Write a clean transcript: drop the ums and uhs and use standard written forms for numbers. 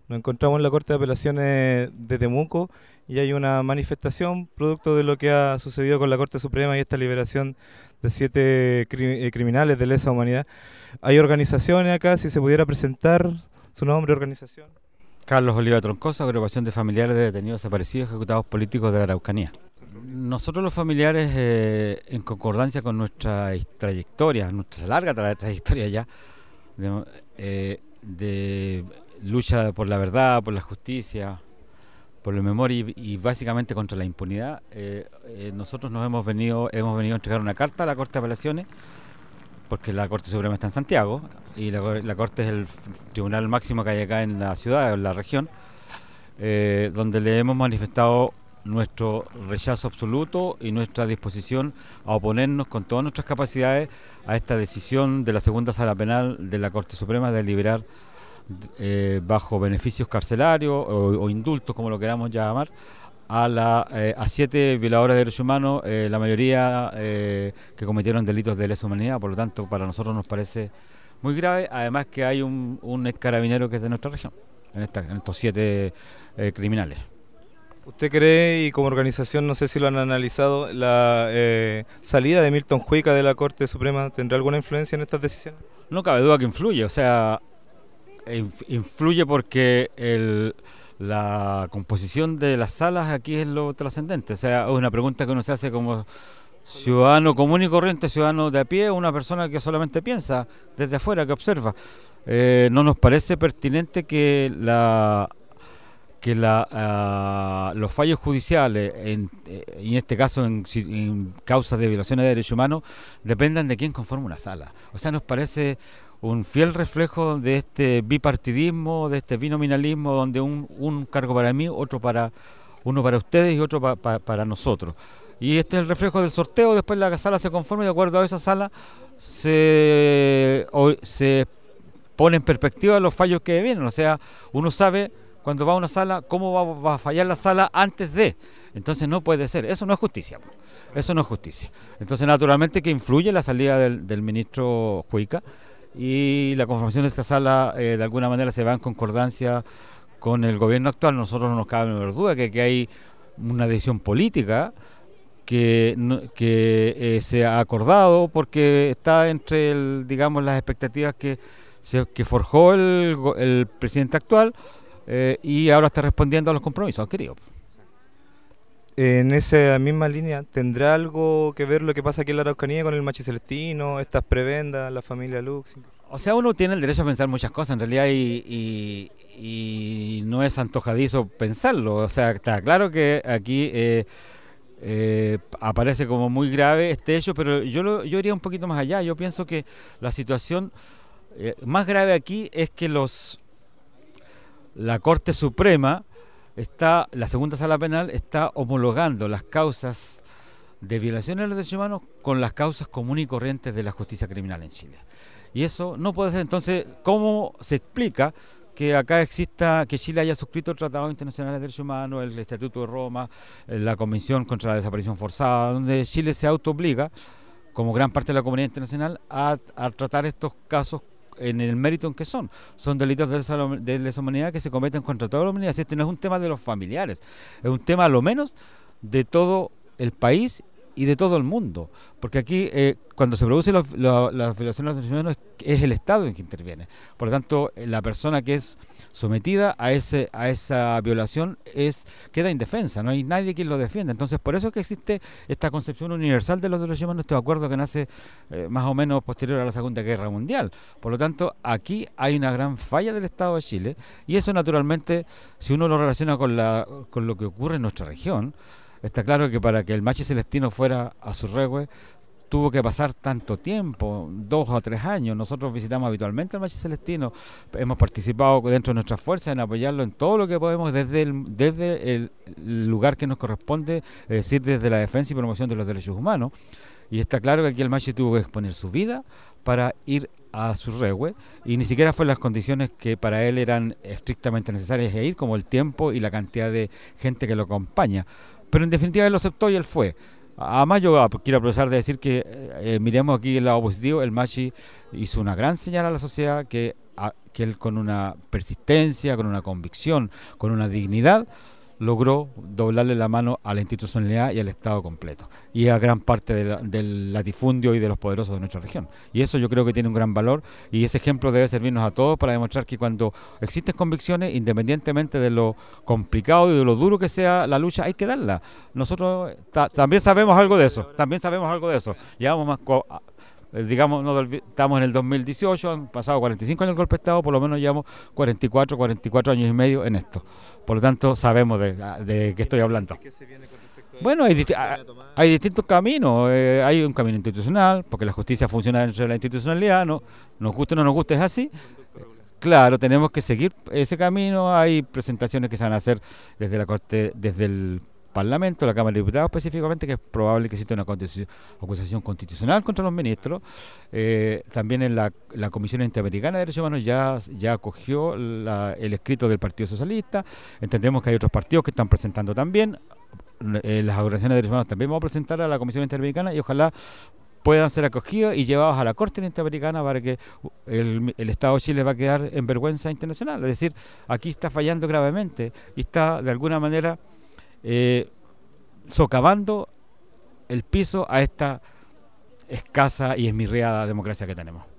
Nos encontramos en la Corte de Apelaciones de Temuco y hay una manifestación producto de lo que ha sucedido con la Corte Suprema y esta liberación de 7 criminales de lesa humanidad. Hay organizaciones acá, si se pudiera presentar su nombre, organización. Carlos Oliva Troncoso, agrupación de familiares de detenidos desaparecidos ejecutados políticos de la Araucanía. Nosotros los familiares, en concordancia con nuestra trayectoria, nuestra larga trayectoria ya, de lucha por la verdad, por la justicia, por la memoria y básicamente contra la impunidad, nosotros hemos venido a entregar una carta a la Corte de Apelaciones, porque la Corte Suprema está en Santiago y la Corte es el tribunal máximo que hay acá en la ciudad, en la región, donde le hemos manifestado nuestro rechazo absoluto y nuestra disposición a oponernos con todas nuestras capacidades a esta decisión de la segunda sala penal de la Corte Suprema de liberar bajo beneficios carcelarios o indultos, como lo queramos llamar, a 7 violadores de derechos humanos, la mayoría que cometieron delitos de lesa humanidad. Por lo tanto, para nosotros nos parece muy grave, además que hay un ex carabinero que es de nuestra región, en estos 7 criminales. ¿Usted cree, y como organización, no sé si lo han analizado, la salida de Milton Juica de la Corte Suprema tendrá alguna influencia en estas decisiones? No cabe duda que influye, o sea, influye porque la composición de las salas aquí es lo trascendente. O sea, es una pregunta que uno se hace como ciudadano común y corriente, ciudadano de a pie, una persona que solamente piensa desde afuera, que observa. No nos parece pertinente que los fallos judiciales, y en este caso en causas de violaciones de derechos humanos, dependan de quién conforma una sala. O sea, nos parece un fiel reflejo de este bipartidismo, de este binominalismo, donde un cargo para mí, uno para ustedes y otro para nosotros. Y este es el reflejo del sorteo. Después la sala se conforma y de acuerdo a esa sala se pone en perspectiva los fallos que vienen. O sea, uno sabe cuando va a una sala cómo va a fallar la sala antes de. Entonces no puede ser. Eso no es justicia. Eso no es justicia. Entonces naturalmente que influye la salida del ministro Juica, y la conformación de esta sala de alguna manera se va en concordancia con el gobierno actual. Nosotros no nos cabe menor duda que hay una decisión política que se ha acordado porque está entre digamos las expectativas que forjó el presidente actual, y ahora está respondiendo a los compromisos adquiridos. En esa misma línea, ¿tendrá algo que ver lo que pasa aquí en la Araucanía con el Machi Celestino, estas prebendas, la familia Lux? O sea, uno tiene el derecho a pensar muchas cosas en realidad y no es antojadizo pensarlo. O sea, está claro que aquí aparece como muy grave este hecho, pero yo iría un poquito más allá. Yo pienso que la situación más grave aquí es que la Corte Suprema la segunda sala penal está homologando las causas de violaciones de los derechos humanos con las causas comunes y corrientes de la justicia criminal en Chile. Y eso no puede ser. Entonces, ¿cómo se explica que acá que Chile haya suscrito el Tratado Internacional de Derechos Humanos, el Estatuto de Roma, la Convención contra la Desaparición Forzada, donde Chile se autoobliga, como gran parte de la comunidad internacional, a tratar estos casos en el mérito en que son delitos de lesa humanidad que se cometen contra toda la humanidad? Este no es un tema de los familiares, es un tema a lo menos de todo el país y de todo el mundo, porque aquí cuando se producen las violaciones de los derechos humanos es el Estado en que interviene. Por lo tanto, la persona que es sometida a esa violación queda indefensa, no hay nadie quien lo defienda. Entonces, por eso es que existe esta concepción universal de los derechos humanos, este acuerdo que nace más o menos posterior a la Segunda Guerra Mundial. Por lo tanto, aquí hay una gran falla del Estado de Chile, y eso naturalmente, si uno lo relaciona con lo que ocurre en nuestra región, está claro que para que el Machi Celestino fuera a Surrehue tuvo que pasar tanto tiempo, 2 o 3 años. Nosotros visitamos habitualmente al Machi Celestino, hemos participado dentro de nuestras fuerzas en apoyarlo en todo lo que podemos desde el lugar que nos corresponde, es decir, desde la defensa y promoción de los derechos humanos. Y está claro que aquí el Machi tuvo que exponer su vida para ir a Surrehue, y ni siquiera fue en las condiciones que para él eran estrictamente necesarias de ir, como el tiempo y la cantidad de gente que lo acompaña. Pero en definitiva él lo aceptó y él fue. Además, yo quiero aprovechar de decir que miremos aquí el lado positivo. El Machi hizo una gran señal a la sociedad que que él con una persistencia, con una convicción, con una dignidad, logró doblarle la mano a la institucionalidad y al Estado completo y a gran parte del latifundio y de los poderosos de nuestra región. Y eso yo creo que tiene un gran valor, y ese ejemplo debe servirnos a todos para demostrar que cuando existen convicciones, independientemente de lo complicado y de lo duro que sea la lucha, hay que darla. Nosotros también sabemos algo de eso, Llevamos más digamos, estamos en el 2018, han pasado 45 años del golpe de Estado, por lo menos llevamos 44 años y medio en esto. Por lo tanto, sabemos de qué estoy hablando. Bueno, hay distintos caminos. Hay un camino institucional, porque la justicia funciona dentro de la institucionalidad, ¿no? Nos guste o no nos guste, es así. Claro, tenemos que seguir ese camino. Hay presentaciones que se van a hacer desde la Corte, desde el Parlamento, la Cámara de Diputados específicamente, que es probable que exista una acusación constitucional contra los ministros. También en la Comisión Interamericana de Derechos Humanos ya acogió el escrito del Partido Socialista. Entendemos que hay otros partidos que están presentando también. Las organizaciones de derechos humanos también vamos a presentar a la Comisión Interamericana, y ojalá puedan ser acogidos y llevados a la Corte Interamericana, para que el Estado de Chile va a quedar en vergüenza internacional. Es decir, aquí está fallando gravemente y está de alguna manera socavando el piso a esta escasa y esmirriada democracia que tenemos.